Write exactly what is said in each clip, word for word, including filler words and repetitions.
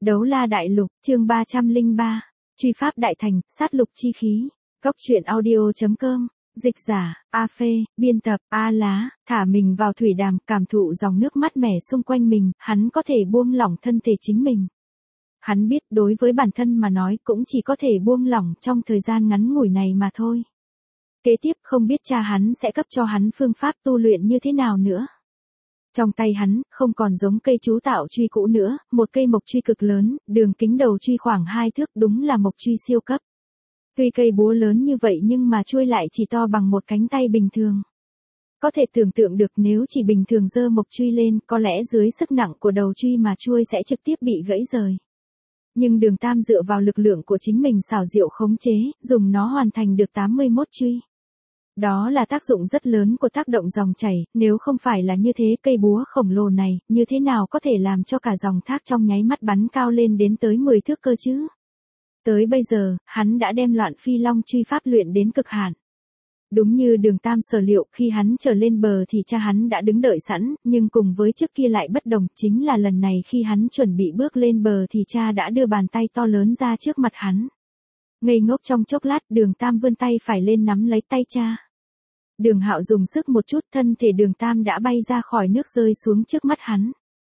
Đấu la đại lục, chương ba trăm lẻ ba. Truy pháp đại thành, sát lục chi khí. Góc truyện audio.com. Dịch giả, A Phê, biên tập, A Lá, thả mình vào thủy đàm, cảm thụ dòng nước mát mẻ xung quanh mình, hắn có thể buông lỏng thân thể chính mình. Hắn biết đối với bản thân mà nói cũng chỉ có thể buông lỏng trong thời gian ngắn ngủi này mà thôi. Kế tiếp không biết cha hắn sẽ cấp cho hắn phương pháp tu luyện như thế nào nữa. Trong tay hắn, không còn giống cây chú tạo truy cũ nữa, một cây mộc truy cực lớn, đường kính đầu truy khoảng hai thước, đúng là mộc truy siêu cấp. Tuy cây búa lớn như vậy nhưng mà chuôi lại chỉ to bằng một cánh tay bình thường. Có thể tưởng tượng được nếu chỉ bình thường giơ mộc truy lên, có lẽ dưới sức nặng của đầu truy mà chuôi sẽ trực tiếp bị gãy rời. Nhưng Đường Tam dựa vào lực lượng của chính mình xảo diệu khống chế, dùng nó hoàn thành được tám mươi mốt truy. Đó là tác dụng rất lớn của tác động dòng chảy, nếu không phải là như thế cây búa khổng lồ này, như thế nào có thể làm cho cả dòng thác trong nháy mắt bắn cao lên đến tới mười thước cơ chứ? Tới bây giờ, hắn đã đem Loạn Phi Long truy pháp luyện đến cực hạn. Đúng như Đường Tam sở liệu, khi hắn trở lên bờ thì cha hắn đã đứng đợi sẵn, nhưng cùng với trước kia lại bất đồng, chính là lần này khi hắn chuẩn bị bước lên bờ thì cha đã đưa bàn tay to lớn ra trước mặt hắn. Ngây ngốc trong chốc lát, Đường Tam vươn tay phải lên nắm lấy tay cha. Đường Hạo dùng sức một chút, thân thể Đường Tam đã bay ra khỏi nước rơi xuống trước mắt hắn.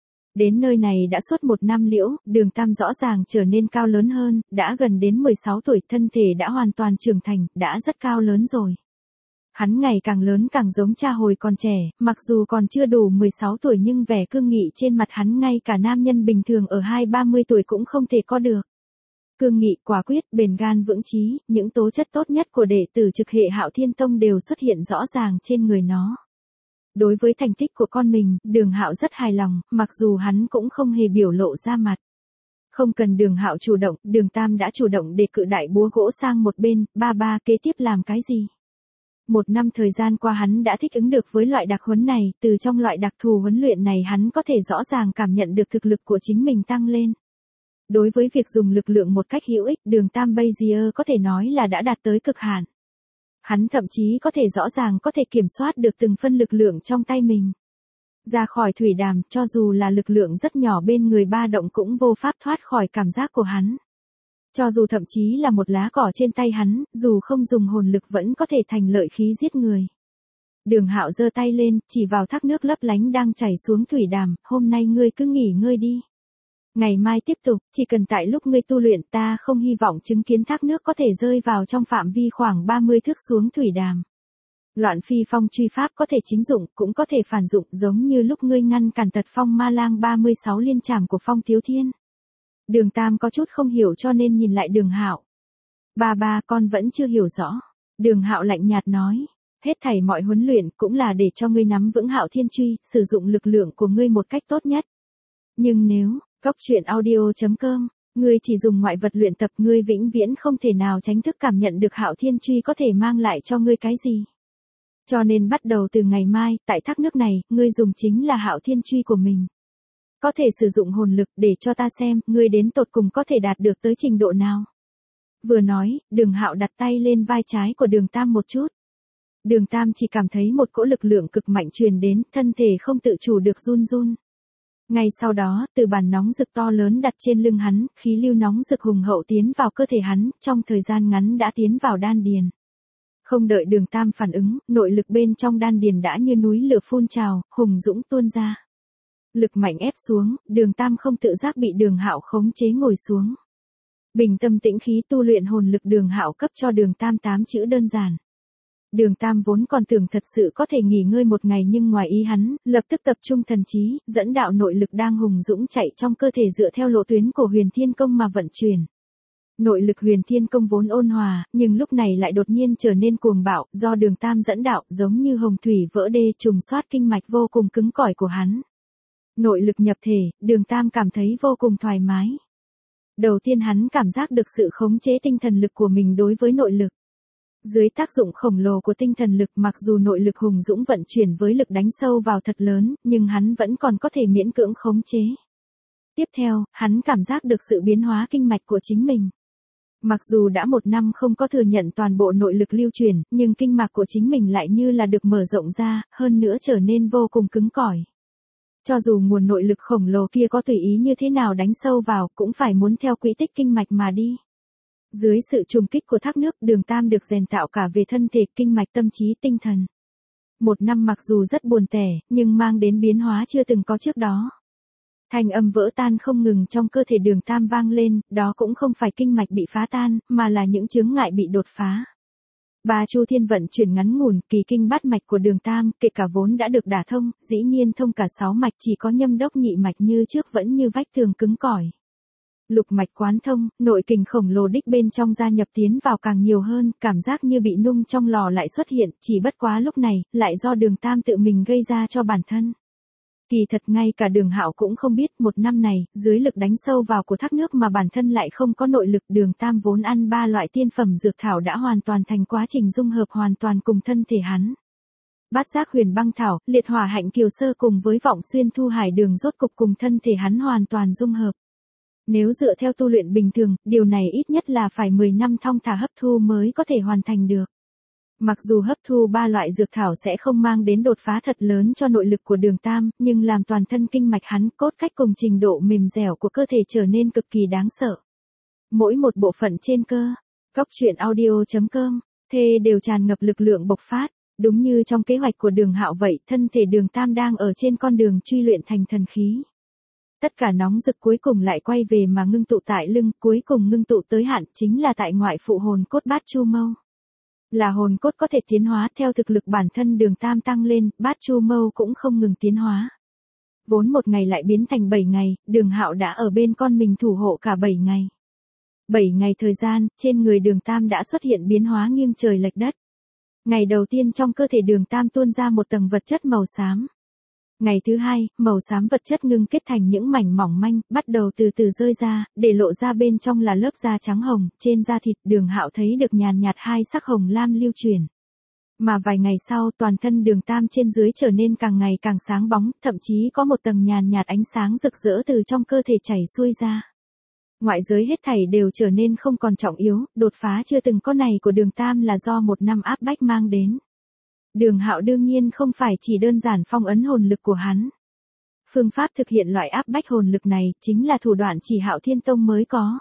Đến nơi này đã suốt một năm liễu, Đường Tam rõ ràng trở nên cao lớn hơn, đã gần đến mười sáu tuổi, thân thể đã hoàn toàn trưởng thành, đã rất cao lớn rồi. Hắn ngày càng lớn càng giống cha hồi còn trẻ, mặc dù còn chưa đủ mười sáu tuổi nhưng vẻ cương nghị trên mặt hắn ngay cả nam nhân bình thường ở hai ba mươi tuổi cũng không thể có được. Cương nghị, quả quyết, bền gan vững chí, những tố chất tốt nhất của đệ tử trực hệ Hạo Thiên Tông đều xuất hiện rõ ràng trên người nó. Đối với thành tích của con mình, Đường Hạo rất hài lòng, mặc dù hắn cũng không hề biểu lộ ra mặt. Không cần Đường Hạo chủ động, Đường Tam đã chủ động để cự đại búa gỗ sang một bên, ba ba kế tiếp làm cái gì? Một năm thời gian qua hắn đã thích ứng được với loại đặc huấn này, từ trong loại đặc thù huấn luyện này hắn có thể rõ ràng cảm nhận được thực lực của chính mình tăng lên. Đối với việc dùng lực lượng một cách hữu ích, Đường Tam bây giờ có thể nói là đã đạt tới cực hạn. Hắn thậm chí có thể rõ ràng có thể kiểm soát được từng phân lực lượng trong tay mình. Ra khỏi thủy đàm, cho dù là lực lượng rất nhỏ bên người ba động cũng vô pháp thoát khỏi cảm giác của hắn. Cho dù thậm chí là một lá cỏ trên tay hắn, dù không dùng hồn lực vẫn có thể thành lợi khí giết người. Đường Hạo giơ tay lên, chỉ vào thác nước lấp lánh đang chảy xuống thủy đàm, hôm nay ngươi cứ nghỉ ngơi đi. Ngày mai tiếp tục, chỉ cần tại lúc ngươi tu luyện, ta không hy vọng chứng kiến thác nước có thể rơi vào trong phạm vi khoảng ba mươi thước xuống thủy đàm. Loạn Phi Phong truy pháp có thể chính dụng, cũng có thể phản dụng, giống như lúc ngươi ngăn cản Tật Phong Ma Lang ba mươi sáu liên trảm của Phong Tiếu Thiên. Đường Tam có chút không hiểu cho nên nhìn lại Đường Hạo. Ba ba, con vẫn chưa hiểu rõ. Đường Hạo lạnh nhạt nói, hết thảy mọi huấn luyện cũng là để cho ngươi nắm vững Hạo Thiên truy, sử dụng lực lượng của ngươi một cách tốt nhất. Nhưng nếu Góc truyện audio.com, ngươi chỉ dùng ngoại vật luyện tập, ngươi vĩnh viễn không thể nào tránh thức cảm nhận được Hạo Thiên truy có thể mang lại cho ngươi cái gì. Cho nên bắt đầu từ ngày mai, tại thác nước này, ngươi dùng chính là Hạo Thiên truy của mình. Có thể sử dụng hồn lực để cho ta xem, ngươi đến tột cùng có thể đạt được tới trình độ nào. Vừa nói, Đường Hạo đặt tay lên vai trái của Đường Tam một chút. Đường Tam chỉ cảm thấy một cỗ lực lượng cực mạnh truyền đến, thân thể không tự chủ được run run. Ngay sau đó, từ bàn nóng rực to lớn đặt trên lưng hắn, khí lưu nóng rực hùng hậu tiến vào cơ thể hắn, trong thời gian ngắn đã tiến vào đan điền. Không đợi Đường Tam phản ứng, nội lực bên trong đan điền đã như núi lửa phun trào, hùng dũng tuôn ra. Lực mạnh ép xuống, Đường Tam không tự giác bị Đường Hạo khống chế ngồi xuống. Bình tâm tĩnh khí tu luyện hồn lực, Đường Hạo cấp cho Đường Tam tám chữ đơn giản. Đường Tam vốn còn tưởng thật sự có thể nghỉ ngơi một ngày nhưng ngoài ý hắn, lập tức tập trung thần trí, dẫn đạo nội lực đang hùng dũng chạy trong cơ thể dựa theo lộ tuyến của Huyền Thiên Công mà vận chuyển. Nội lực Huyền Thiên Công vốn ôn hòa, nhưng lúc này lại đột nhiên trở nên cuồng bạo, do Đường Tam dẫn đạo, giống như hồng thủy vỡ đê trùng soát kinh mạch vô cùng cứng cỏi của hắn. Nội lực nhập thể, Đường Tam cảm thấy vô cùng thoải mái. Đầu tiên hắn cảm giác được sự khống chế tinh thần lực của mình đối với nội lực. Dưới tác dụng khổng lồ của tinh thần lực, mặc dù nội lực hùng dũng vận chuyển với lực đánh sâu vào thật lớn, nhưng hắn vẫn còn có thể miễn cưỡng khống chế. Tiếp theo, hắn cảm giác được sự biến hóa kinh mạch của chính mình. Mặc dù đã một năm không có thừa nhận toàn bộ nội lực lưu truyền, nhưng kinh mạch của chính mình lại như là được mở rộng ra, hơn nữa trở nên vô cùng cứng cỏi. Cho dù nguồn nội lực khổng lồ kia có tùy ý như thế nào đánh sâu vào, cũng phải muốn theo quỹ tích kinh mạch mà đi. Dưới sự trùng kích của thác nước, Đường Tam được rèn tạo cả về thân thể, kinh mạch, tâm trí, tinh thần. Một năm mặc dù rất buồn tẻ, nhưng mang đến biến hóa chưa từng có trước đó. Thanh âm vỡ tan không ngừng trong cơ thể Đường Tam vang lên, đó cũng không phải kinh mạch bị phá tan, mà là những chướng ngại bị đột phá. Ba chu thiên vận chuyển ngắn ngủn, kỳ kinh bát mạch của Đường Tam, kể cả vốn đã được đả thông, dĩ nhiên thông cả sáu mạch, chỉ có nhâm đốc nhị mạch như trước vẫn như vách tường cứng cỏi. Lục mạch quán thông, nội kình khổng lồ đích bên trong gia nhập tiến vào càng nhiều hơn, cảm giác như bị nung trong lò lại xuất hiện, chỉ bất quá lúc này, lại do Đường Tam tự mình gây ra cho bản thân. Kỳ thật ngay cả Đường Hạo cũng không biết, một năm này, dưới lực đánh sâu vào của thác nước mà bản thân lại không có nội lực. Đường Tam vốn ăn ba loại tiên phẩm dược thảo đã hoàn toàn thành quá trình dung hợp hoàn toàn cùng thân thể hắn. Bát giác huyền băng thảo, liệt hỏa hạnh kiều sơ cùng với vọng xuyên thu hải đường rốt cục cùng thân thể hắn hoàn toàn dung hợp. Nếu dựa theo tu luyện bình thường, điều này ít nhất là phải mười năm thong thả hấp thu mới có thể hoàn thành được. Mặc dù hấp thu ba loại dược thảo sẽ không mang đến đột phá thật lớn cho nội lực của Đường Tam, nhưng làm toàn thân kinh mạch hắn, cốt cách cùng trình độ mềm dẻo của cơ thể trở nên cực kỳ đáng sợ. Mỗi một bộ phận trên cơ, góc truyện audio chấm com, thê đều tràn ngập lực lượng bộc phát. Đúng như trong kế hoạch của Đường Hạo vậy, thân thể Đường Tam đang ở trên con đường truy luyện thành thần khí. Tất cả nóng rực cuối cùng lại quay về mà ngưng tụ tại lưng, cuối cùng ngưng tụ tới hạn, chính là tại ngoại phụ hồn cốt Bát Chu Mâu. Là hồn cốt có thể tiến hóa, theo thực lực bản thân Đường Tam tăng lên, Bát Chu Mâu cũng không ngừng tiến hóa. Vốn một ngày lại biến thành bảy ngày, Đường Hạo đã ở bên con mình thủ hộ cả bảy ngày. Bảy ngày thời gian, trên người Đường Tam đã xuất hiện biến hóa nghiêng trời lệch đất. Ngày đầu tiên trong cơ thể Đường Tam tuôn ra một tầng vật chất màu xám. Ngày thứ hai, màu xám vật chất ngưng kết thành những mảnh mỏng manh, bắt đầu từ từ rơi ra, để lộ ra bên trong là lớp da trắng hồng, trên da thịt. Đường Hạo thấy được nhàn nhạt hai sắc hồng lam lưu truyền. Mà vài ngày sau, toàn thân Đường Tam trên dưới trở nên càng ngày càng sáng bóng, thậm chí có một tầng nhàn nhạt ánh sáng rực rỡ từ trong cơ thể chảy xuôi ra. Ngoại giới hết thảy đều trở nên không còn trọng yếu, đột phá chưa từng có này của Đường Tam là do một năm áp bách mang đến. Đường Hạo đương nhiên không phải chỉ đơn giản phong ấn hồn lực của hắn. Phương pháp thực hiện loại áp bách hồn lực này chính là thủ đoạn chỉ Hạo Thiên Tông mới có.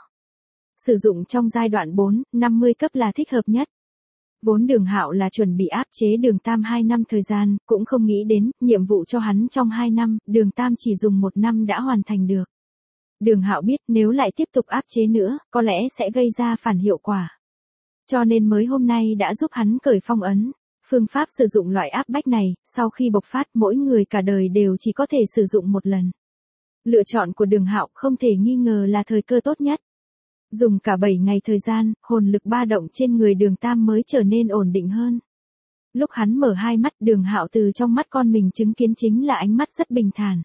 Sử dụng trong giai đoạn bốn, năm mươi cấp là thích hợp nhất. Vốn Đường Hạo là chuẩn bị áp chế Đường Tam hai năm thời gian, cũng không nghĩ đến, nhiệm vụ cho hắn trong hai năm, Đường Tam chỉ dùng một năm đã hoàn thành được. Đường Hạo biết nếu lại tiếp tục áp chế nữa, có lẽ sẽ gây ra phản hiệu quả. Cho nên mới hôm nay đã giúp hắn cởi phong ấn. Phương pháp sử dụng loại áp bách này, sau khi bộc phát mỗi người cả đời đều chỉ có thể sử dụng một lần. Lựa chọn của Đường Hạo không thể nghi ngờ là thời cơ tốt nhất. Dùng cả bảy ngày thời gian, hồn lực ba động trên người Đường Tam mới trở nên ổn định hơn. Lúc hắn mở hai mắt, Đường Hạo từ trong mắt con mình chứng kiến chính là ánh mắt rất bình thản.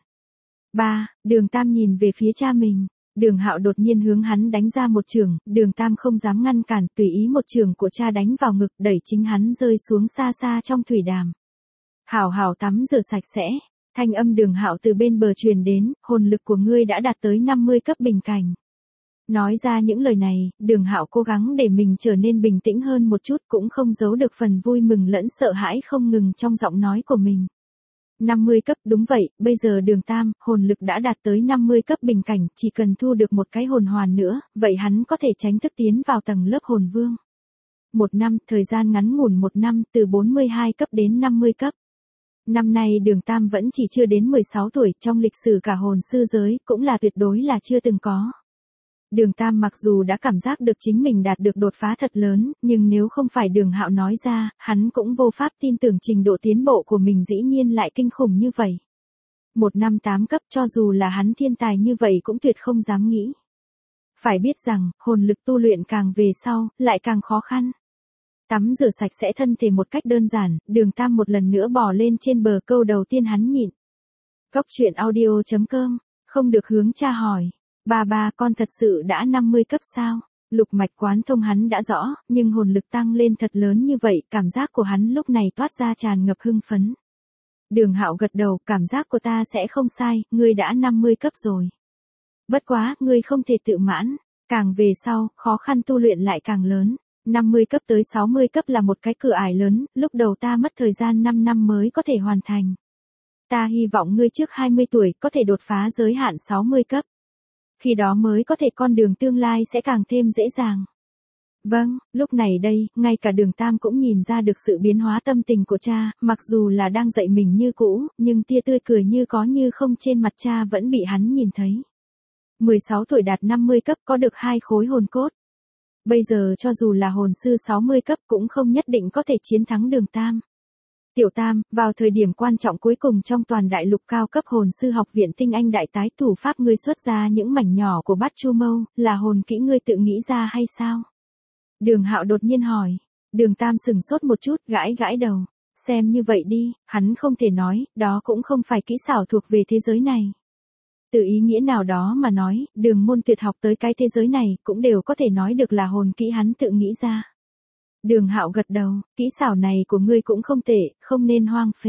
Ba, Đường Tam nhìn về phía cha mình. Đường Hạo đột nhiên hướng hắn đánh ra một chưởng, Đường Tam không dám ngăn cản, tùy ý một chưởng của cha đánh vào ngực, đẩy chính hắn rơi xuống xa xa trong thủy đàm. Hảo hảo tắm rửa sạch sẽ. Thanh âm Đường Hạo từ bên bờ truyền đến, hồn lực của ngươi đã đạt tới năm mươi cấp bình cảnh. Nói ra những lời này, Đường Hạo cố gắng để mình trở nên bình tĩnh hơn một chút, cũng không giấu được phần vui mừng lẫn sợ hãi không ngừng trong giọng nói của mình. năm mươi cấp, đúng vậy, bây giờ Đường Tam, hồn lực đã đạt tới năm mươi cấp bình cảnh, chỉ cần thu được một cái hồn hoàn nữa, vậy hắn có thể tránh thức tiến vào tầng lớp hồn vương. Một năm, thời gian ngắn ngủn một năm, từ bốn mươi hai cấp đến năm mươi cấp. Năm nay Đường Tam vẫn chỉ chưa đến mười sáu tuổi, trong lịch sử cả hồn sư giới, cũng là tuyệt đối là chưa từng có. Đường Tam mặc dù đã cảm giác được chính mình đạt được đột phá thật lớn, nhưng nếu không phải Đường Hạo nói ra, hắn cũng vô pháp tin tưởng trình độ tiến bộ của mình dĩ nhiên lại kinh khủng như vậy. Một năm tám cấp, cho dù là hắn thiên tài như vậy cũng tuyệt không dám nghĩ. Phải biết rằng, hồn lực tu luyện càng về sau, lại càng khó khăn. Tắm rửa sạch sẽ thân thể một cách đơn giản, Đường Tam một lần nữa bò lên trên bờ, câu đầu tiên hắn nhịn. Góc truyện audio chấm com, không được hướng cha hỏi. Ba ba, con thật sự đã năm mươi cấp sao? Lục mạch quán thông hắn đã rõ, nhưng hồn lực tăng lên thật lớn như vậy, cảm giác của hắn lúc này toát ra tràn ngập hưng phấn. Đường Hạo gật đầu, cảm giác của ta sẽ không sai, ngươi đã năm mươi cấp rồi. Bất quá, ngươi không thể tự mãn, càng về sau, khó khăn tu luyện lại càng lớn. năm mươi cấp tới sáu mươi cấp là một cái cửa ải lớn, lúc đầu ta mất thời gian năm năm mới có thể hoàn thành. Ta hy vọng ngươi trước hai mươi tuổi có thể đột phá giới hạn sáu mươi cấp. Khi đó mới có thể con đường tương lai sẽ càng thêm dễ dàng. Vâng, lúc này đây, ngay cả Đường Tam cũng nhìn ra được sự biến hóa tâm tình của cha, mặc dù là đang dạy mình như cũ, nhưng tia tươi cười như có như không trên mặt cha vẫn bị hắn nhìn thấy. mười sáu tuổi đạt năm mươi cấp có được hai khối hồn cốt. Bây giờ cho dù là hồn sư sáu mươi cấp cũng không nhất định có thể chiến thắng Đường Tam. Tiểu Tam, vào thời điểm quan trọng cuối cùng trong toàn đại lục cao cấp hồn sư học viện tinh anh đại tái thủ pháp ngươi xuất ra những mảnh nhỏ của bát chu mâu, là hồn kỹ ngươi tự nghĩ ra hay sao? Đường Hạo đột nhiên hỏi. Đường Tam sừng sốt một chút, gãi gãi đầu. Xem như vậy đi, hắn không thể nói, đó cũng không phải kỹ xảo thuộc về thế giới này. Từ ý nghĩa nào đó mà nói, đường môn tuyệt học tới cái thế giới này cũng đều có thể nói được là hồn kỹ hắn tự nghĩ ra. Đường Hạo gật đầu, kỹ xảo này của ngươi cũng không tệ, không nên hoang phế.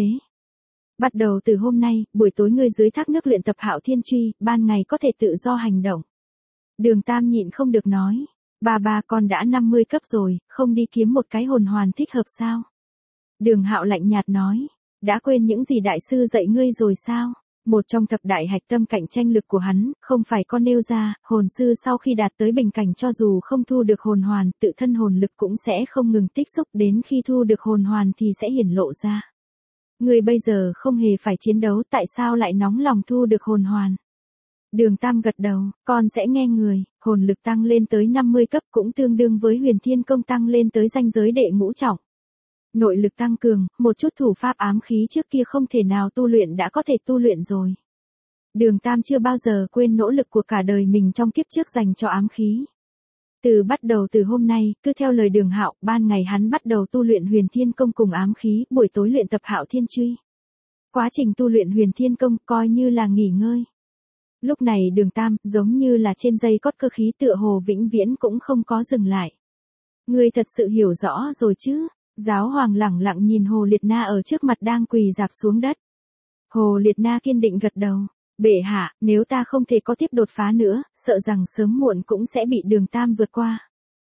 Bắt đầu từ hôm nay, buổi tối ngươi dưới thác nước luyện tập Hạo Thiên Truy, ban ngày có thể tự do hành động. Đường Tam nhịn không được nói, ba ba con đã năm mươi cấp rồi, không đi kiếm một cái hồn hoàn thích hợp sao? Đường Hạo lạnh nhạt nói, đã quên những gì đại sư dạy ngươi rồi sao? Một trong thập đại hạch tâm cạnh tranh lực của hắn, không phải con nêu ra, hồn sư sau khi đạt tới bình cảnh cho dù không thu được hồn hoàn, tự thân hồn lực cũng sẽ không ngừng tích xúc, đến khi thu được hồn hoàn thì sẽ hiển lộ ra. Người bây giờ không hề phải chiến đấu, tại sao lại nóng lòng thu được hồn hoàn? Đường Tam gật đầu, con sẽ nghe người, hồn lực tăng lên tới năm mươi cấp cũng tương đương với Huyền Thiên Công tăng lên tới ranh giới đệ ngũ trọng. Nội lực tăng cường, một chút thủ pháp ám khí trước kia không thể nào tu luyện đã có thể tu luyện rồi. Đường Tam chưa bao giờ quên nỗ lực của cả đời mình trong kiếp trước dành cho ám khí. Từ bắt đầu từ hôm nay, cứ theo lời Đường Hạo, ban ngày hắn bắt đầu tu luyện Huyền Thiên Công cùng ám khí, buổi tối luyện tập Hạo Thiên Truy. Quá trình tu luyện Huyền Thiên Công coi như là nghỉ ngơi. Lúc này Đường Tam, giống như là trên dây cót cơ khí tựa hồ vĩnh viễn cũng không có dừng lại. Ngươi thật sự hiểu rõ rồi chứ? Giáo hoàng lẳng lặng nhìn Hồ Liệt Na ở trước mặt đang quỳ rạp xuống đất. Hồ Liệt Na kiên định gật đầu. Bệ hạ, nếu ta không thể có tiếp đột phá nữa, sợ rằng sớm muộn cũng sẽ bị Đường Tam vượt qua.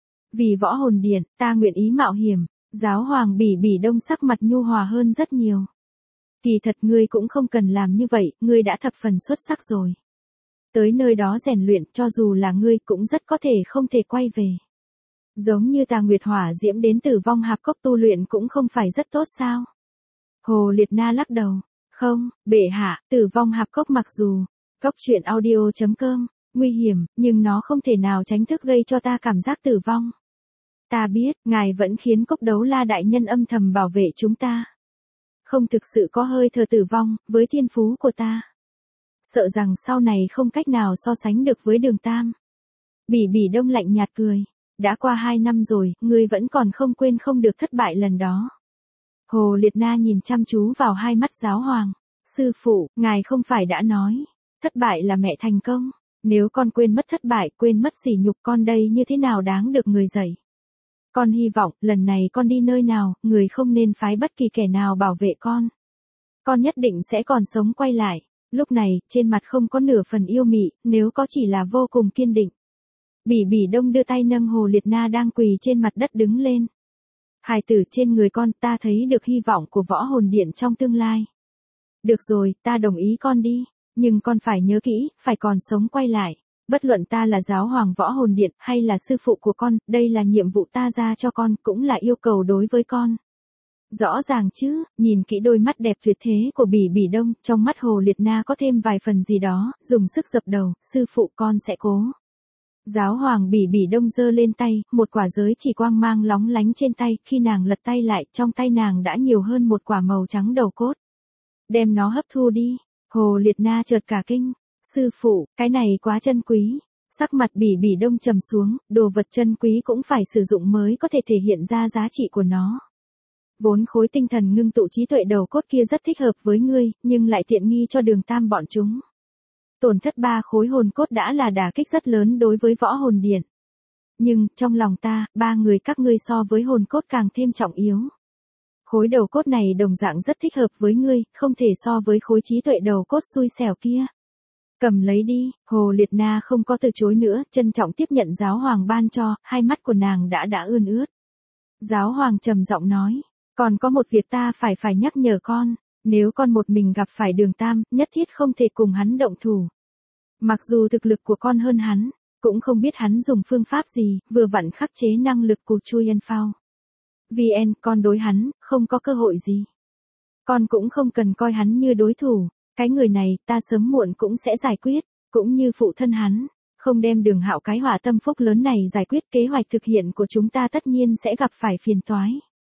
Vì võ hồn điện, ta nguyện ý mạo hiểm. Giáo hoàng Bỉ Bỉ Đông sắc mặt nhu hòa hơn rất nhiều. Kỳ thật ngươi cũng không cần làm như vậy, ngươi đã thập phần xuất sắc rồi. Tới nơi đó rèn luyện, cho dù là ngươi cũng rất có thể không thể quay về. Giống như Tà Nguyệt Hỏa Diễm đến Tử Vong Hạp Cốc tu luyện cũng không phải rất tốt sao? Hồ Liệt Na lắc đầu. Không, bệ hạ, Tử Vong Hạp Cốc mặc dù, Cốc truyện audio chấm com, nguy hiểm, nhưng nó không thể nào tránh thức gây cho ta cảm giác tử vong. Ta biết, ngài vẫn khiến Cốc Đấu La đại nhân âm thầm bảo vệ chúng ta. Không thực sự có hơi thở tử vong, với thiên phú của ta. Sợ rằng sau này không cách nào so sánh được với Đường Tam. Bỉ Bỉ Đông lạnh nhạt cười. Đã qua hai năm rồi, ngươi vẫn còn không quên không được thất bại lần đó. Hồ Liệt Na nhìn chăm chú vào hai mắt giáo hoàng. Sư phụ, ngài không phải đã nói, thất bại là mẹ thành công. Nếu con quên mất thất bại, quên mất sỉ nhục con đây như thế nào đáng được người dạy. Con hy vọng, lần này con đi nơi nào, người không nên phái bất kỳ kẻ nào bảo vệ con. Con nhất định sẽ còn sống quay lại. Lúc này, trên mặt không có nửa phần yêu mị, nếu có chỉ là vô cùng kiên định. Bỉ Bỉ Đông đưa tay nâng Hồ Liệt Na đang quỳ trên mặt đất đứng lên. Hài tử, trên người con ta thấy được hy vọng của võ hồn điện trong tương lai. Được rồi, ta đồng ý con đi, nhưng con phải nhớ kỹ, phải còn sống quay lại. Bất luận ta là giáo hoàng võ hồn điện hay là sư phụ của con, đây là nhiệm vụ ta ra cho con, cũng là yêu cầu đối với con. Rõ ràng chứ, nhìn kỹ đôi mắt đẹp tuyệt thế của Bỉ Bỉ Đông, trong mắt Hồ Liệt Na có thêm vài phần gì đó, dùng sức dập đầu, sư phụ con sẽ cố. Giáo hoàng Bỉ Bỉ Đông giơ lên tay, một quả giới chỉ quang mang lóng lánh trên tay, khi nàng lật tay lại, trong tay nàng đã nhiều hơn một quả màu trắng đầu cốt. Đem nó hấp thu đi. Hồ Liệt Na chợt cả kinh. Sư phụ, cái này quá chân quý. Sắc mặt Bỉ Bỉ Đông trầm xuống, đồ vật chân quý cũng phải sử dụng mới có thể thể hiện ra giá trị của nó. Vốn khối tinh thần ngưng tụ trí tuệ đầu cốt kia rất thích hợp với ngươi, nhưng lại tiện nghi cho Đường Tam bọn chúng. Tổn thất ba khối hồn cốt đã là đả kích rất lớn đối với võ hồn điện. Nhưng, trong lòng ta, ba người các ngươi so với hồn cốt càng thêm trọng yếu. Khối đầu cốt này đồng dạng rất thích hợp với ngươi, không thể so với khối trí tuệ đầu cốt xui xẻo kia. Cầm lấy đi, Hồ Liệt Na không có từ chối nữa, trân trọng tiếp nhận giáo hoàng ban cho, hai mắt của nàng đã đã ươn ướt. Giáo hoàng trầm giọng nói, còn có một việc ta phải phải nhắc nhở con. Nếu con một mình gặp phải Đường Tam, nhất thiết không thể cùng hắn động thủ. Mặc dù thực lực của con hơn hắn, cũng không biết hắn dùng phương pháp gì, vừa vặn khắc chế năng lực của Chu Yên Phao. vê en, con đối hắn, không có cơ hội gì. Con cũng không cần coi hắn như đối thủ, cái người này ta sớm muộn cũng sẽ giải quyết, cũng như phụ thân hắn, không đem Đường Hạo cái hỏa tâm phúc lớn này giải quyết, kế hoạch thực hiện của chúng ta tất nhiên sẽ gặp phải phiền toái.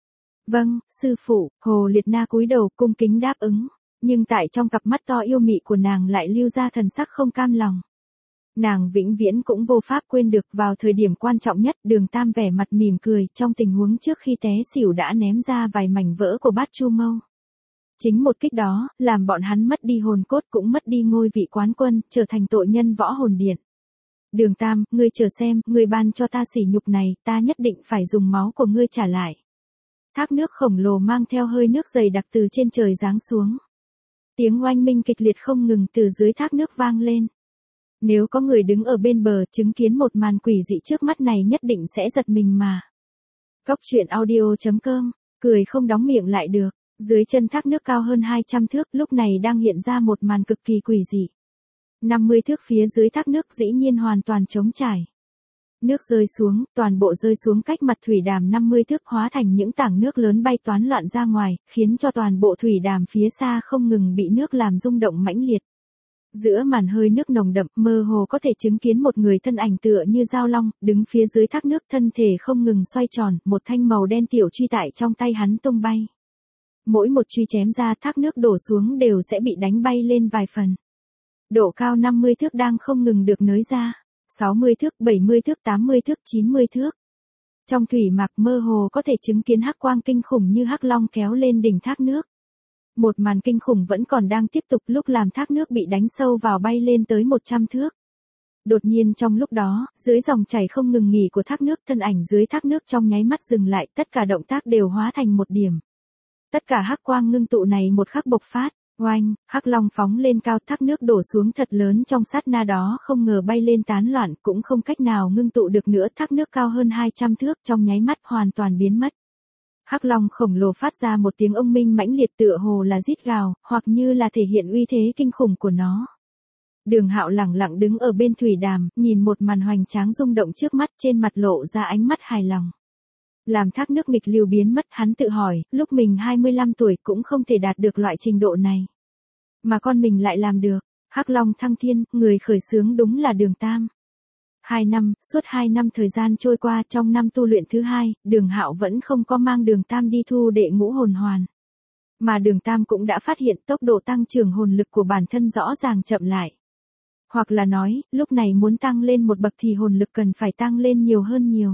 Vâng, sư phụ. Hồ Liệt Na cúi đầu cung kính đáp ứng, nhưng tại trong cặp mắt to yêu mị của nàng lại lưu ra thần sắc không cam lòng. Nàng vĩnh viễn cũng vô pháp quên được vào thời điểm quan trọng nhất, Đường Tam vẻ mặt mỉm cười trong tình huống trước khi té xỉu đã ném ra vài mảnh vỡ của bát chu mâu. Chính một kích đó, làm bọn hắn mất đi hồn cốt cũng mất đi ngôi vị quán quân, trở thành tội nhân võ hồn điện. Đường Tam, ngươi chờ xem, ngươi ban cho ta sỉ nhục này, ta nhất định phải dùng máu của ngươi trả lại. Thác nước khổng lồ mang theo hơi nước dày đặc từ trên trời giáng xuống. Tiếng oanh minh kịch liệt không ngừng từ dưới thác nước vang lên. Nếu có người đứng ở bên bờ chứng kiến một màn quỷ dị trước mắt này nhất định sẽ giật mình mà. Góc truyện audio chấm com, cười không đóng miệng lại được. Dưới chân thác nước cao hơn hai trăm thước lúc này đang hiện ra một màn cực kỳ quỷ dị. năm mươi thước phía dưới thác nước dĩ nhiên hoàn toàn trống trải. Nước rơi xuống, toàn bộ rơi xuống cách mặt thủy đàm năm mươi thước hóa thành những tảng nước lớn bay toán loạn ra ngoài, khiến cho toàn bộ thủy đàm phía xa không ngừng bị nước làm rung động mãnh liệt. Giữa màn hơi nước nồng đậm, mơ hồ có thể chứng kiến một người thân ảnh tựa như dao long, đứng phía dưới thác nước, thân thể không ngừng xoay tròn, một thanh màu đen tiểu truy tại trong tay hắn tung bay. Mỗi một truy chém ra thác nước đổ xuống đều sẽ bị đánh bay lên vài phần. Độ cao năm mươi thước đang không ngừng được nới ra. sáu mươi thước, bảy mươi thước, tám mươi thước, chín mươi thước. Trong thủy mạc mơ hồ có thể chứng kiến hắc quang kinh khủng như hắc long kéo lên đỉnh thác nước. Một màn kinh khủng vẫn còn đang tiếp tục lúc làm thác nước bị đánh sâu vào bay lên tới một trăm thước. Đột nhiên trong lúc đó, dưới dòng chảy không ngừng nghỉ của thác nước, thân ảnh dưới thác nước trong nháy mắt dừng lại, tất cả động tác đều hóa thành một điểm. Tất cả hắc quang ngưng tụ này một khắc bộc phát. Oanh, hắc long phóng lên cao, thác nước đổ xuống thật lớn trong sát na đó không ngờ bay lên tán loạn, cũng không cách nào ngưng tụ được nữa, thác nước cao hơn hai trăm thước trong nháy mắt hoàn toàn biến mất. Hắc long khổng lồ phát ra một tiếng ông minh mãnh liệt tựa hồ là rít gào, hoặc như là thể hiện uy thế kinh khủng của nó. Đường Hạo lẳng lặng đứng ở bên thủy đàm, nhìn một màn hoành tráng rung động trước mắt, trên mặt lộ ra ánh mắt hài lòng. Làm thác nước nghịch lưu biến mất, hắn tự hỏi, lúc mình hai mươi lăm tuổi cũng không thể đạt được loại trình độ này. Mà con mình lại làm được. Hắc Long thăng thiên, người khởi xướng đúng là Đường Tam. Hai năm, suốt hai năm thời gian trôi qua, trong năm tu luyện thứ hai, Đường Hạo vẫn không có mang Đường Tam đi thu đệ ngũ hồn hoàn. Mà Đường Tam cũng đã phát hiện tốc độ tăng trưởng hồn lực của bản thân rõ ràng chậm lại. Hoặc là nói, lúc này muốn tăng lên một bậc thì hồn lực cần phải tăng lên nhiều hơn nhiều.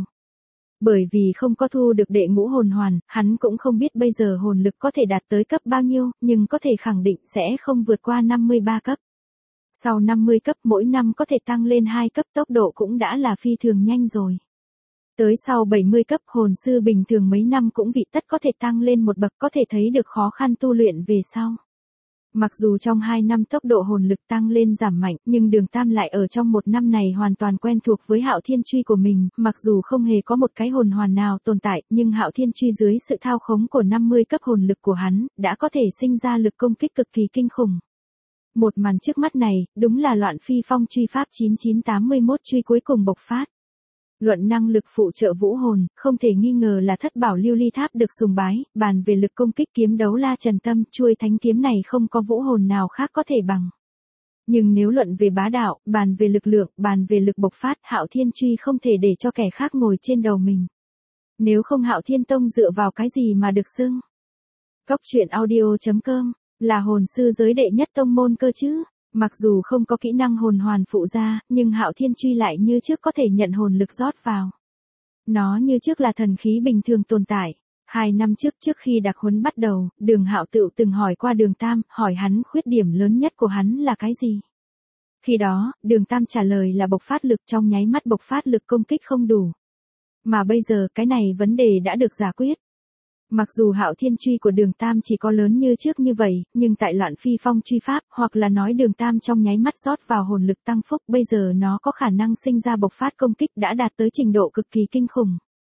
Bởi vì không có thu được đệ ngũ hồn hoàn, hắn cũng không biết bây giờ hồn lực có thể đạt tới cấp bao nhiêu, nhưng có thể khẳng định sẽ không vượt qua năm mươi ba cấp. Sau năm mươi cấp mỗi năm có thể tăng lên hai cấp, tốc độ cũng đã là phi thường nhanh rồi. Tới sau bảy mươi cấp hồn sư bình thường mấy năm cũng vị tất có thể tăng lên một bậc, có thể thấy được khó khăn tu luyện về sau. Mặc dù trong hai năm tốc độ hồn lực tăng lên giảm mạnh, nhưng Đường Tam lại ở trong một năm này hoàn toàn quen thuộc với Hạo Thiên Truy của mình, mặc dù không hề có một cái hồn hoàn nào tồn tại, nhưng Hạo Thiên Truy dưới sự thao khống của năm mươi cấp hồn lực của hắn, đã có thể sinh ra lực công kích cực kỳ kinh khủng. Một màn trước mắt này, đúng là Loạn Phi Phong truy pháp chín chín tám mốt truy cuối cùng bộc phát. Luận năng lực phụ trợ vũ hồn, không thể nghi ngờ là thất bảo lưu ly tháp được sùng bái, bàn về lực công kích kiếm đấu la trần tâm, chuôi thánh kiếm này không có vũ hồn nào khác có thể bằng. Nhưng nếu luận về bá đạo, bàn về lực lượng, bàn về lực bộc phát, Hạo Thiên Truy không thể để cho kẻ khác ngồi trên đầu mình. Nếu không Hạo Thiên Tông dựa vào cái gì mà được xưng? Góc truyện audio chấm com, là hồn sư giới đệ nhất tông môn cơ chứ? Mặc dù không có kỹ năng hồn hoàn phụ ra, nhưng Hạo Thiên Truy lại như trước có thể nhận hồn lực rót vào. Nó như trước là thần khí bình thường tồn tại. Hai năm trước trước khi đặc huấn bắt đầu, Đường Hạo tự từng hỏi qua Đường Tam, hỏi hắn khuyết điểm lớn nhất của hắn là cái gì. Khi đó, Đường Tam trả lời là bộc phát lực, trong nháy mắt bộc phát lực công kích không đủ. Mà bây giờ cái này vấn đề đã được giải quyết. Mặc dù Hạo Thiên Truy của Đường Tam chỉ có lớn như trước như vậy, nhưng tại Loạn Phi Phong truy pháp, hoặc là nói Đường Tam trong nháy mắt rót vào hồn lực tăng phúc, bây giờ nó có khả năng sinh ra bộc phát công kích đã đạt tới trình độ cực kỳ kinh khủng.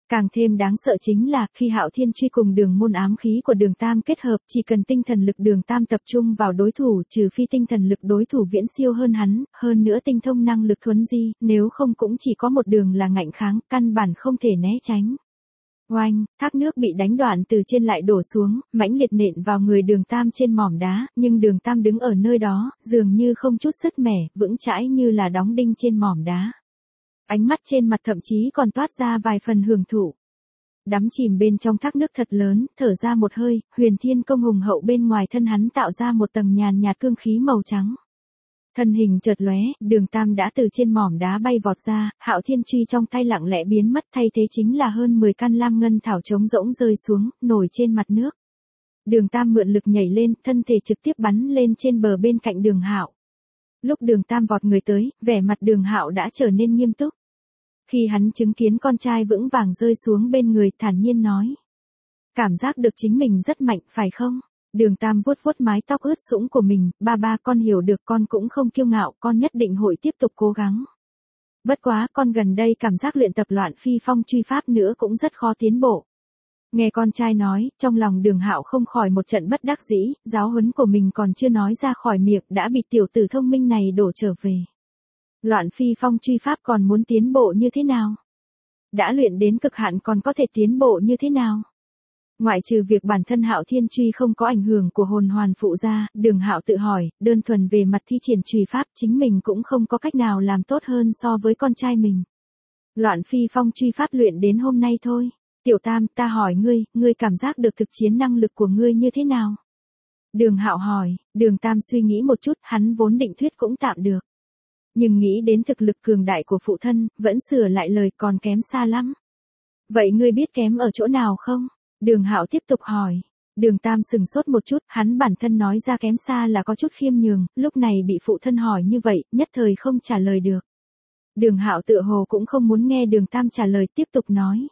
Càng thêm đáng sợ chính là, khi Hạo Thiên Truy cùng đường môn ám khí của đường Tam kết hợp, chỉ cần tinh thần lực đường Tam tập trung vào đối thủ, trừ phi tinh thần lực đối thủ viễn siêu hơn hắn, hơn nữa tinh thông năng lực thuấn di, nếu không cũng chỉ có một đường là ngạnh kháng, căn bản không thể né tránh. Oanh, thác nước bị đánh đoạn từ trên lại đổ xuống, mãnh liệt nện vào người đường Tam trên mỏm đá, nhưng đường Tam đứng ở nơi đó, dường như không chút sức mẻ, vững chãi như là đóng đinh trên mỏm đá. Ánh mắt trên mặt thậm chí còn toát ra vài phần hưởng thụ. Đắm chìm bên trong thác nước thật lớn, thở ra một hơi, huyền thiên công hùng hậu bên ngoài thân hắn tạo ra một tầng nhàn nhạt cương khí màu trắng. Thân hình chợt lóe, đường Tam đã từ trên mỏm đá bay vọt ra, Hạo Thiên Truy trong tay lặng lẽ biến mất, thay thế chính là hơn mười căn lam ngân thảo trống rỗng rơi xuống, nổi trên mặt nước. Đường Tam mượn lực nhảy lên, thân thể trực tiếp bắn lên trên bờ bên cạnh đường Hạo. Lúc đường Tam vọt người tới, vẻ mặt đường Hạo đã trở nên nghiêm túc. Khi hắn chứng kiến con trai vững vàng rơi xuống bên người, thản nhiên nói. Cảm giác được chính mình rất mạnh, phải không? Đường Tam vuốt vuốt mái tóc ướt sũng của mình, ba ba con hiểu được, con cũng không kiêu ngạo, con nhất định hội tiếp tục cố gắng. Bất quá, con gần đây cảm giác luyện tập loạn phi phong truy pháp nữa cũng rất khó tiến bộ. Nghe con trai nói, trong lòng đường Hạo không khỏi một trận bất đắc dĩ, giáo huấn của mình còn chưa nói ra khỏi miệng đã bị tiểu tử thông minh này đổ trở về. Loạn phi phong truy pháp còn muốn tiến bộ như thế nào? Đã luyện đến cực hạn còn có thể tiến bộ như thế nào? Ngoại trừ việc bản thân Hạo Thiên Truy không có ảnh hưởng của hồn hoàn phụ ra, đường Hạo tự hỏi, đơn thuần về mặt thi triển truy pháp chính mình cũng không có cách nào làm tốt hơn so với con trai mình. Loạn phi phong truy pháp luyện đến hôm nay thôi. Tiểu Tam, ta hỏi ngươi, ngươi cảm giác được thực chiến năng lực của ngươi như thế nào? Đường Hạo hỏi, đường Tam suy nghĩ một chút, hắn vốn định thuyết cũng tạm được. Nhưng nghĩ đến thực lực cường đại của phụ thân, vẫn sửa lại lời, còn kém xa lắm. Vậy ngươi biết kém ở chỗ nào không? Đường Hạo tiếp tục hỏi. Đường Tam sừng sốt một chút, hắn bản thân nói ra kém xa là có chút khiêm nhường, lúc này bị phụ thân hỏi như vậy, nhất thời không trả lời được. Đường Hạo tựa hồ cũng không muốn nghe đường Tam trả lời, tiếp tục nói.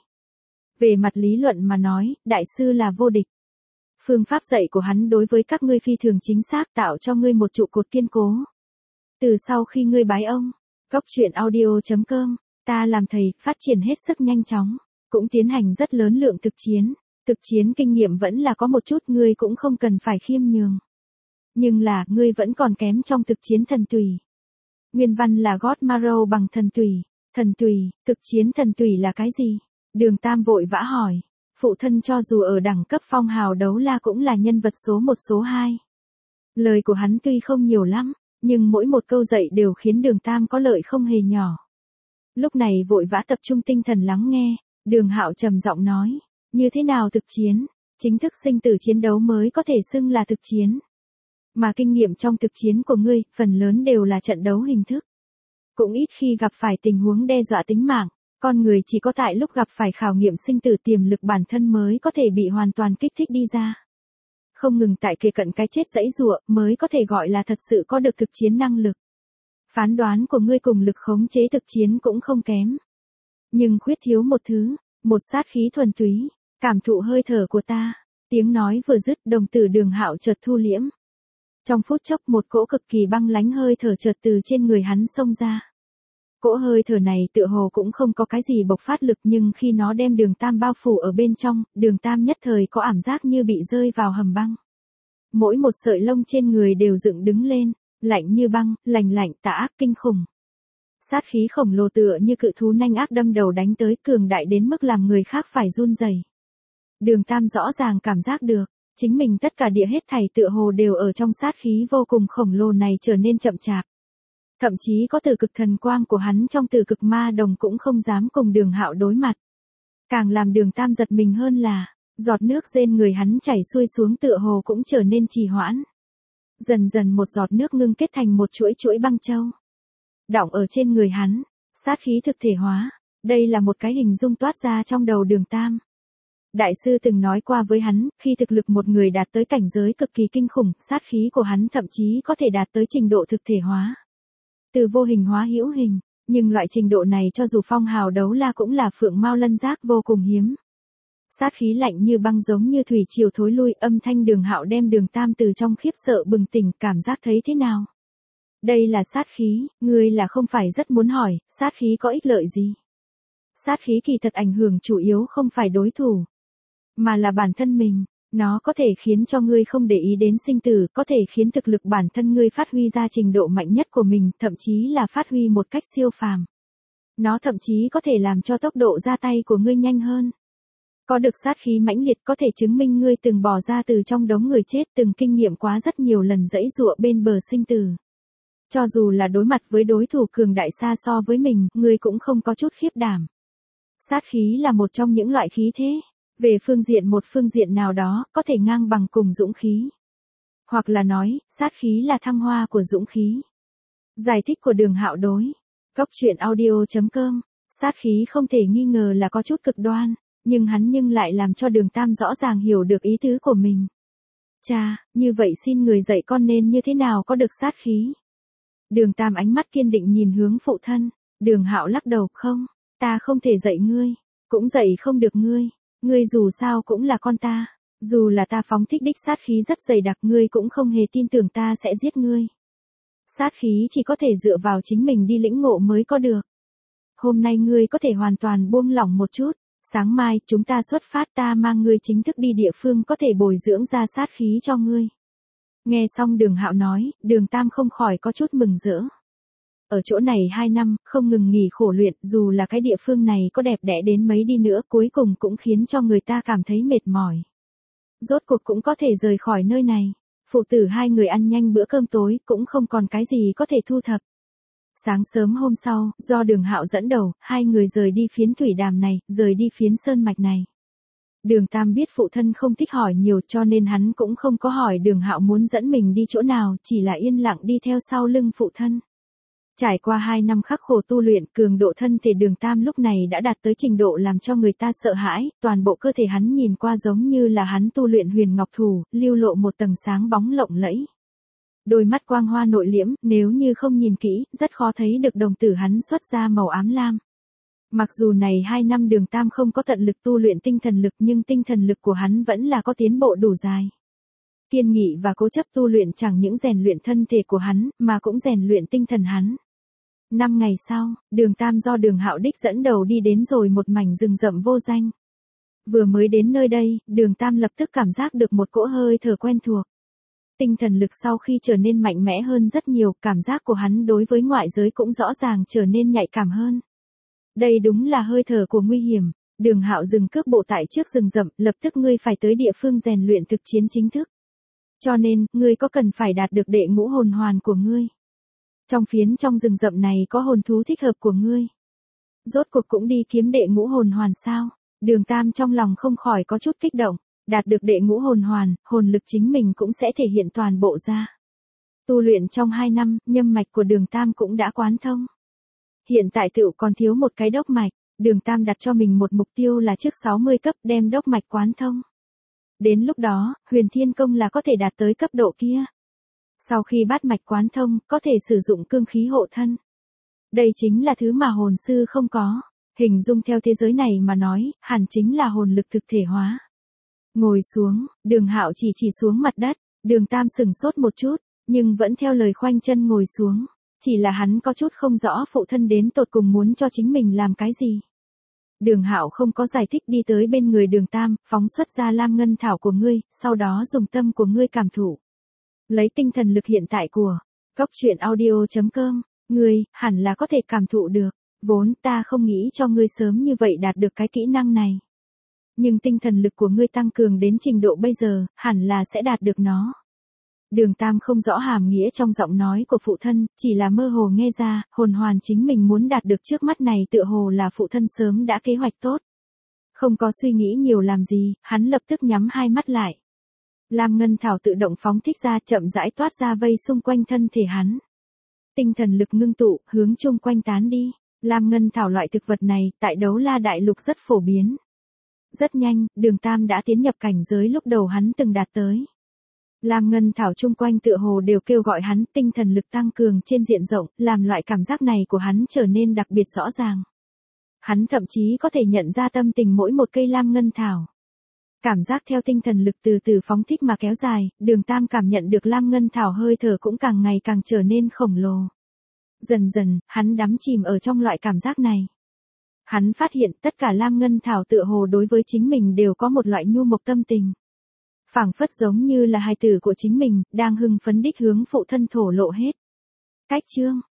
Về mặt lý luận mà nói, đại sư là vô địch. Phương pháp dạy của hắn đối với các ngươi phi thường chính xác, tạo cho ngươi một trụ cột kiên cố. Từ sau khi ngươi bái ông, góc truyện audio chấm com, ta làm thầy, phát triển hết sức nhanh chóng, cũng tiến hành rất lớn lượng thực chiến. Thực chiến kinh nghiệm vẫn là có một chút, ngươi cũng không cần phải khiêm nhường. Nhưng là, ngươi vẫn còn kém trong thực chiến thần tùy. Nguyên văn là God Marrow bằng thần tùy. Thần tùy, thực chiến thần tùy là cái gì? Đường Tam vội vã hỏi. Phụ thân cho dù ở đẳng cấp phong hào đấu la cũng là nhân vật số một số hai. Lời của hắn tuy không nhiều lắm, nhưng mỗi một câu dạy đều khiến đường Tam có lợi không hề nhỏ. Lúc này vội vã tập trung tinh thần lắng nghe, đường Hạo trầm giọng nói. Như thế nào thực chiến? Chính thức sinh tử chiến đấu mới có thể xưng là thực chiến. Mà kinh nghiệm trong thực chiến của ngươi, phần lớn đều là trận đấu hình thức. Cũng ít khi gặp phải tình huống đe dọa tính mạng, con người chỉ có tại lúc gặp phải khảo nghiệm sinh tử tiềm lực bản thân mới có thể bị hoàn toàn kích thích đi ra. Không ngừng tại kề cận cái chết giãy giụa mới có thể gọi là thật sự có được thực chiến năng lực. Phán đoán của ngươi cùng lực khống chế thực chiến cũng không kém. Nhưng khuyết thiếu một thứ, một sát khí thuần túy. Cảm thụ hơi thở của ta. Tiếng nói vừa dứt, đồng tử đường Hạo chợt thu liễm. Trong phút chốc một cỗ cực kỳ băng lãnh hơi thở chợt từ trên người hắn xông ra. Cỗ hơi thở này tựa hồ cũng không có cái gì bộc phát lực, nhưng khi nó đem đường Tam bao phủ ở bên trong, đường Tam nhất thời có ảm giác như bị rơi vào hầm băng. Mỗi một sợi lông trên người đều dựng đứng lên, lạnh như băng, lạnh lạnh tà ác kinh khủng. Sát khí khổng lồ tựa như cự thú nanh ác đâm đầu đánh tới, cường đại đến mức làm người khác phải run rẩy. Đường Tam rõ ràng cảm giác được, chính mình tất cả địa hết thảy tựa hồ đều ở trong sát khí vô cùng khổng lồ này trở nên chậm chạp. Thậm chí có tử cực thần quang của hắn trong tử cực ma đồng cũng không dám cùng đường Hạo đối mặt. Càng làm đường Tam giật mình hơn là, giọt nước rên người hắn chảy xuôi xuống tựa hồ cũng trở nên trì hoãn. Dần dần một giọt nước ngưng kết thành một chuỗi chuỗi băng châu. Đọng ở trên người hắn, sát khí thực thể hóa, đây là một cái hình dung toát ra trong đầu đường Tam. Đại sư từng nói qua với hắn, khi thực lực một người đạt tới cảnh giới cực kỳ kinh khủng, sát khí của hắn thậm chí có thể đạt tới trình độ thực thể hóa. Từ vô hình hóa hữu hình, nhưng loại trình độ này cho dù phong hào đấu la cũng là phượng mao lân giác vô cùng hiếm. Sát khí lạnh như băng giống như thủy triều thối lui, âm thanh đường Hạo đem đường Tam từ trong khiếp sợ bừng tỉnh, cảm giác thấy thế nào? Đây là sát khí, ngươi là không phải rất muốn hỏi, sát khí có ích lợi gì? Sát khí kỳ thật ảnh hưởng chủ yếu không phải đối thủ, mà là bản thân mình. Nó có thể khiến cho ngươi không để ý đến sinh tử, có thể khiến thực lực bản thân ngươi phát huy ra trình độ mạnh nhất của mình, thậm chí là phát huy một cách siêu phàm. Nó thậm chí có thể làm cho tốc độ ra tay của ngươi nhanh hơn. Có được sát khí mãnh liệt có thể chứng minh ngươi từng bò ra từ trong đống người chết, từng kinh nghiệm quá rất nhiều lần giãy giụa bên bờ sinh tử. Cho dù là đối mặt với đối thủ cường đại xa so với mình, ngươi cũng không có chút khiếp đảm. Sát khí là một trong những loại khí thế. Về phương diện một phương diện nào đó, có thể ngang bằng cùng dũng khí. Hoặc là nói, sát khí là thăng hoa của dũng khí. Giải thích của Đường Hạo đối. Góc truyện audio chấm com. Sát khí không thể nghi ngờ là có chút cực đoan, nhưng hắn nhưng lại làm cho Đường Tam rõ ràng hiểu được ý tứ của mình. Cha, như vậy xin người dạy con nên như thế nào có được sát khí. Đường Tam ánh mắt kiên định nhìn hướng phụ thân. Đường Hạo lắc đầu, không, ta không thể dạy ngươi, cũng dạy không được ngươi. Ngươi dù sao cũng là con ta, dù là ta phóng thích đích sát khí rất dày đặc ngươi cũng không hề tin tưởng ta sẽ giết ngươi. Sát khí chỉ có thể dựa vào chính mình đi lĩnh ngộ mới có được. Hôm nay ngươi có thể hoàn toàn buông lỏng một chút, sáng mai chúng ta xuất phát ta mang ngươi chính thức đi địa phương có thể bồi dưỡng ra sát khí cho ngươi. Nghe xong Đường Hạo nói, Đường Tam không khỏi có chút mừng rỡ. Ở chỗ này hai năm, không ngừng nghỉ khổ luyện, dù là cái địa phương này có đẹp đẽ đến mấy đi nữa, cuối cùng cũng khiến cho người ta cảm thấy mệt mỏi. Rốt cuộc cũng có thể rời khỏi nơi này. Phụ tử hai người ăn nhanh bữa cơm tối, cũng không còn cái gì có thể thu thập. Sáng sớm hôm sau, do Đường Hạo dẫn đầu, hai người rời đi phiến thủy đàm này, rời đi phiến sơn mạch này. Đường Tam biết phụ thân không thích hỏi nhiều cho nên hắn cũng không có hỏi Đường Hạo muốn dẫn mình đi chỗ nào, chỉ là yên lặng đi theo sau lưng phụ thân. Trải qua hai năm khắc khổ tu luyện, cường độ thân thể Đường Tam lúc này đã đạt tới trình độ làm cho người ta sợ hãi, toàn bộ cơ thể hắn nhìn qua giống như là hắn tu luyện huyền ngọc thủ, lưu lộ một tầng sáng bóng lộng lẫy. Đôi mắt quang hoa nội liễm, nếu như không nhìn kỹ, rất khó thấy được đồng tử hắn xuất ra màu ám lam. Mặc dù này hai năm Đường Tam không có tận lực tu luyện tinh thần lực nhưng tinh thần lực của hắn vẫn là có tiến bộ đủ dài. Kiên nghị và cố chấp tu luyện chẳng những rèn luyện thân thể của hắn, mà cũng rèn luyện tinh thần hắn. Năm ngày sau, Đường Tam do Đường Hạo đích dẫn đầu đi đến rồi một mảnh rừng rậm vô danh. Vừa mới đến nơi đây, Đường Tam lập tức cảm giác được một cỗ hơi thở quen thuộc. Tinh thần lực sau khi trở nên mạnh mẽ hơn rất nhiều, cảm giác của hắn đối với ngoại giới cũng rõ ràng trở nên nhạy cảm hơn. Đây đúng là hơi thở của nguy hiểm. Đường Hạo dừng cước bộ tại trước rừng rậm, lập tức ngươi phải tới địa phương rèn luyện thực chiến chính thức. Cho nên, ngươi có cần phải đạt được đệ ngũ hồn hoàn của ngươi. Trong phiến trong rừng rậm này có hồn thú thích hợp của ngươi. Rốt cuộc cũng đi kiếm đệ ngũ hồn hoàn sao? Đường Tam trong lòng không khỏi có chút kích động. Đạt được đệ ngũ hồn hoàn, hồn lực chính mình cũng sẽ thể hiện toàn bộ ra. Tu luyện trong hai năm, nhâm mạch của Đường Tam cũng đã quán thông. Hiện tại tựu còn thiếu một cái đốc mạch. Đường Tam đặt cho mình một mục tiêu là trước sáu mươi cấp đem đốc mạch quán thông. Đến lúc đó, huyền thiên công là có thể đạt tới cấp độ kia. Sau khi bát mạch quán thông, có thể sử dụng cương khí hộ thân. Đây chính là thứ mà hồn sư không có. Hình dung theo thế giới này mà nói, hẳn chính là hồn lực thực thể hóa. Ngồi xuống, Đường Hạo chỉ chỉ xuống mặt đất, Đường Tam sừng sốt một chút, nhưng vẫn theo lời khoanh chân ngồi xuống. Chỉ là hắn có chút không rõ phụ thân đến tột cùng muốn cho chính mình làm cái gì. Đường Hạo không có giải thích đi tới bên người Đường Tam, phóng xuất ra lam ngân thảo của ngươi, sau đó dùng tâm của ngươi cảm thụ. Lấy tinh thần lực hiện tại của góc truyện audio chấm com, ngươi hẳn là có thể cảm thụ được. Vốn ta không nghĩ cho ngươi sớm như vậy đạt được cái kỹ năng này. Nhưng tinh thần lực của ngươi tăng cường đến trình độ bây giờ, hẳn là sẽ đạt được nó. Đường Tam không rõ hàm nghĩa trong giọng nói của phụ thân, chỉ là mơ hồ nghe ra, hồn hoàn chính mình muốn đạt được trước mắt này tựa hồ là phụ thân sớm đã kế hoạch tốt. Không có suy nghĩ nhiều làm gì, hắn lập tức nhắm hai mắt lại. Lam ngân thảo tự động phóng thích ra chậm rãi toát ra vây xung quanh thân thể hắn. Tinh thần lực ngưng tụ, hướng chung quanh tán đi. Lam ngân thảo loại thực vật này, tại Đấu La Đại Lục rất phổ biến. Rất nhanh, Đường Tam đã tiến nhập cảnh giới lúc đầu hắn từng đạt tới. Lam ngân thảo chung quanh tựa hồ đều kêu gọi hắn tinh thần lực tăng cường trên diện rộng, làm loại cảm giác này của hắn trở nên đặc biệt rõ ràng. Hắn thậm chí có thể nhận ra tâm tình mỗi một cây lam ngân thảo. Cảm giác theo tinh thần lực từ từ phóng thích mà kéo dài, Đường Tam cảm nhận được lam ngân thảo hơi thở cũng càng ngày càng trở nên khổng lồ. Dần dần, hắn đắm chìm ở trong loại cảm giác này. Hắn phát hiện tất cả lam ngân thảo tựa hồ đối với chính mình đều có một loại nhu mộc tâm tình. Phảng phất giống như là hài tử của chính mình, đang hưng phấn đích hướng phụ thân thổ lộ hết. Cách chương